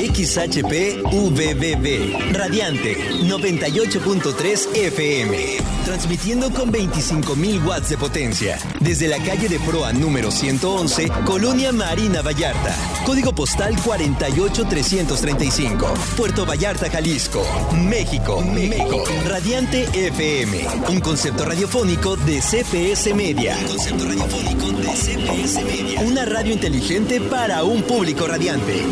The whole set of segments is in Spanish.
XHP VVV, Radiante 98.3 FM, transmitiendo con 25.000 watts de potencia, desde la calle de Proa número 111, Colonia Marina Vallarta, código postal 48335, Puerto Vallarta, Jalisco, México. Radiante FM, un concepto radiofónico de CPS Media. Una radio inteligente para un público radiante.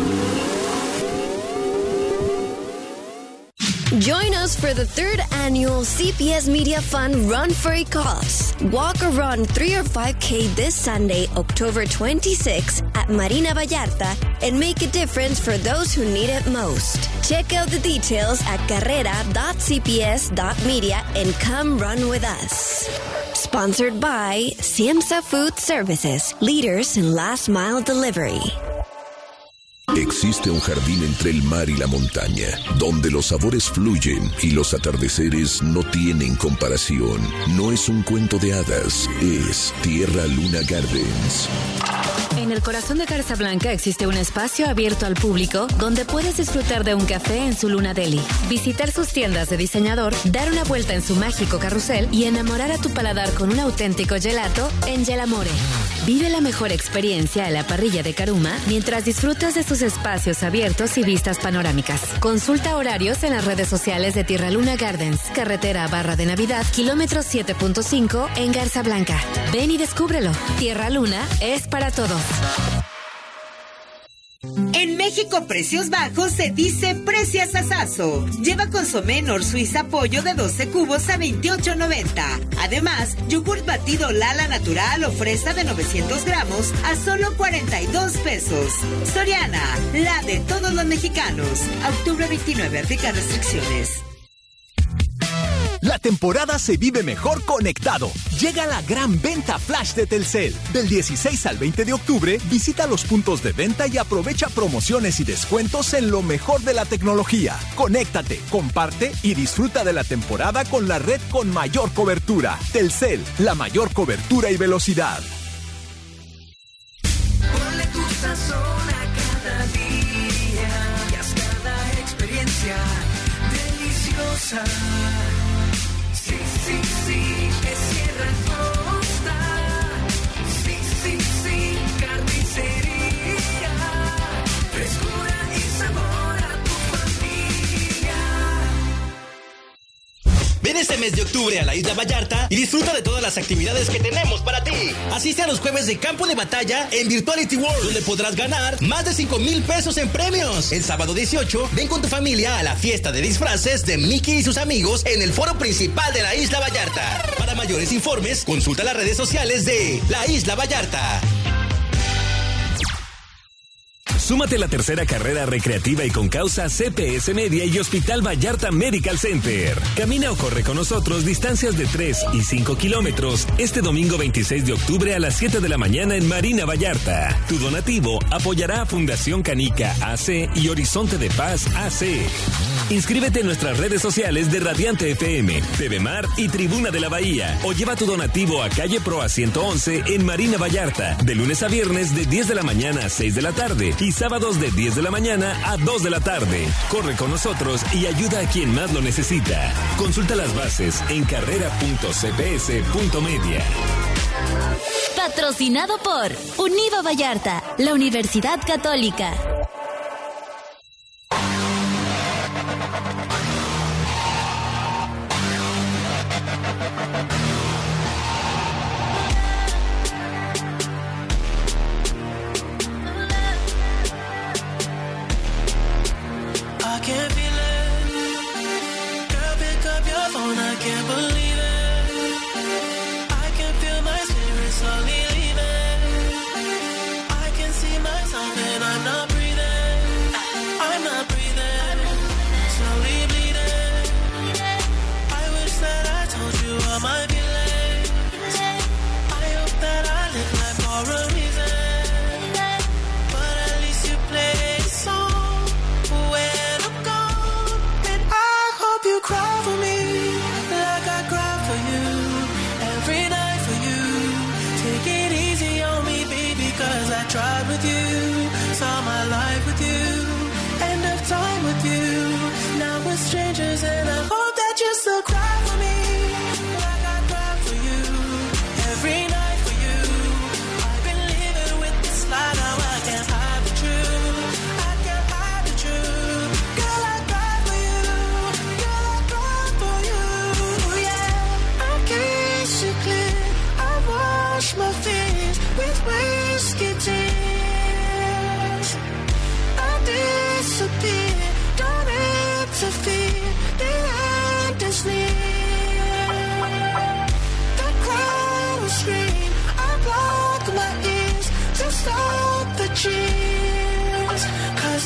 Join us for the 3rd annual CPS Media Fund Run for a Cause. Walk or run 3 or 5K this Sunday, October 26 at Marina Vallarta and make a difference for those who need it most. Check out the details at carrera.cps.media and come run with us. Sponsored by Siemsa Food Services, leaders in last mile delivery. Existe un jardín entre el mar y la montaña, donde los sabores fluyen y los atardeceres no tienen comparación. No es un cuento de hadas, es Tierra Luna Gardens. En el corazón de Garza Blanca existe un espacio abierto al público donde puedes disfrutar de un café en su Luna Deli, visitar sus tiendas de diseñador, dar una vuelta en su mágico carrusel y enamorar a tu paladar con un auténtico gelato en Gelamore. Vive la mejor experiencia en la parrilla de Caruma mientras disfrutas de sus espacios abiertos y vistas panorámicas. Consulta horarios en las redes sociales de Tierra Luna Gardens, carretera Barra de Navidad, kilómetro 7.5 en Garza Blanca. Ven y descúbrelo. Tierra Luna es para todos. En México, precios bajos se dice precios asazo. Lleva consomé Nor Suiza pollo de 12 cubos a $28.90. Además, yogurt batido Lala Natural o fresa de 900 gramos a solo 42 pesos. Soriana, la de todos los mexicanos. Octubre 29, aplica restricciones. La temporada se vive mejor conectado. Llega la gran venta flash de Telcel. Del 16 al 20 de octubre, visita los puntos de venta y aprovecha promociones y descuentos en lo mejor de la tecnología. Conéctate, comparte y disfruta de la temporada con la red con mayor cobertura. Telcel, la mayor cobertura y velocidad. Ponle tu sazón a cada día y haz cada experiencia deliciosa. Sí, es Sierra Costa. Sí, carnicería. Frescura y sabor a tu familia. Ven este mes de octubre a la Isla Vallarta y disfruta de todas las actividades que tenemos para ti. Asiste a los jueves de Campo de Batalla en Virtuality World, donde podrás ganar más de 5,000 pesos en premios. El sábado 18, ven con tu familia a la fiesta de disfraces de Mickey y sus amigos en el foro principal de la Isla Vallarta. Para mayores informes, consulta las redes sociales de la Isla Vallarta. Súmate a la tercera carrera recreativa y con causa CPS Media y Hospital Vallarta Medical Center. Camina o corre con nosotros distancias de 3 y 5 kilómetros este domingo 26 de octubre a las 7 de la mañana en Marina Vallarta. Tu donativo apoyará a Fundación Canica AC y Horizonte de Paz AC. Inscríbete en nuestras redes sociales de Radiante FM, TV Mar y Tribuna de la Bahía o lleva tu donativo a calle Proa 111 en Marina Vallarta de lunes a viernes de 10 de la mañana a 6 de la tarde y sábados de 10 de la mañana a 2 de la tarde. Corre con nosotros y ayuda a quien más lo necesita. Consulta las bases en carrera.cps.media. Patrocinado por Univa Vallarta, la Universidad Católica. Cry for me like I cry.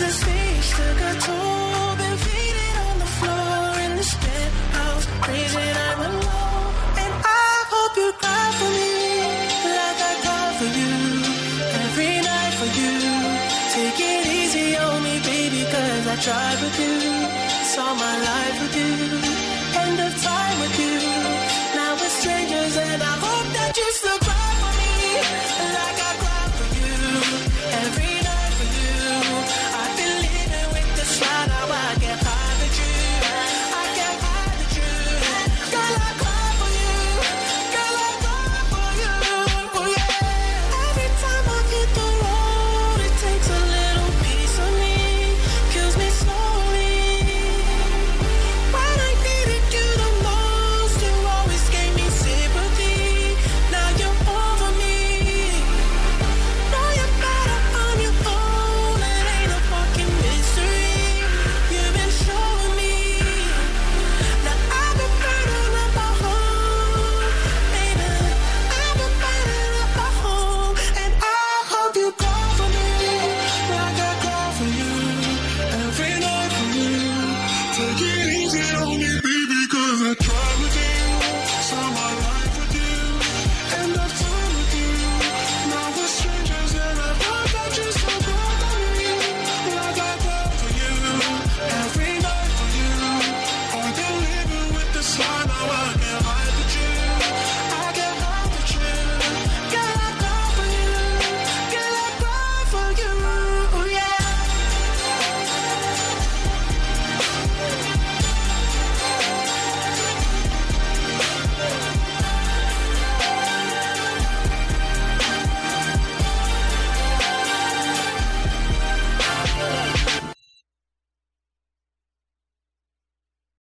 Jesus reached a tool, been faded on the floor in this penthouse, praising I'm alone. And I hope you cry for me, like I cry for you, every night for you. Take it easy on me, baby, cause I tried with you, saw my life with you, end of time with you.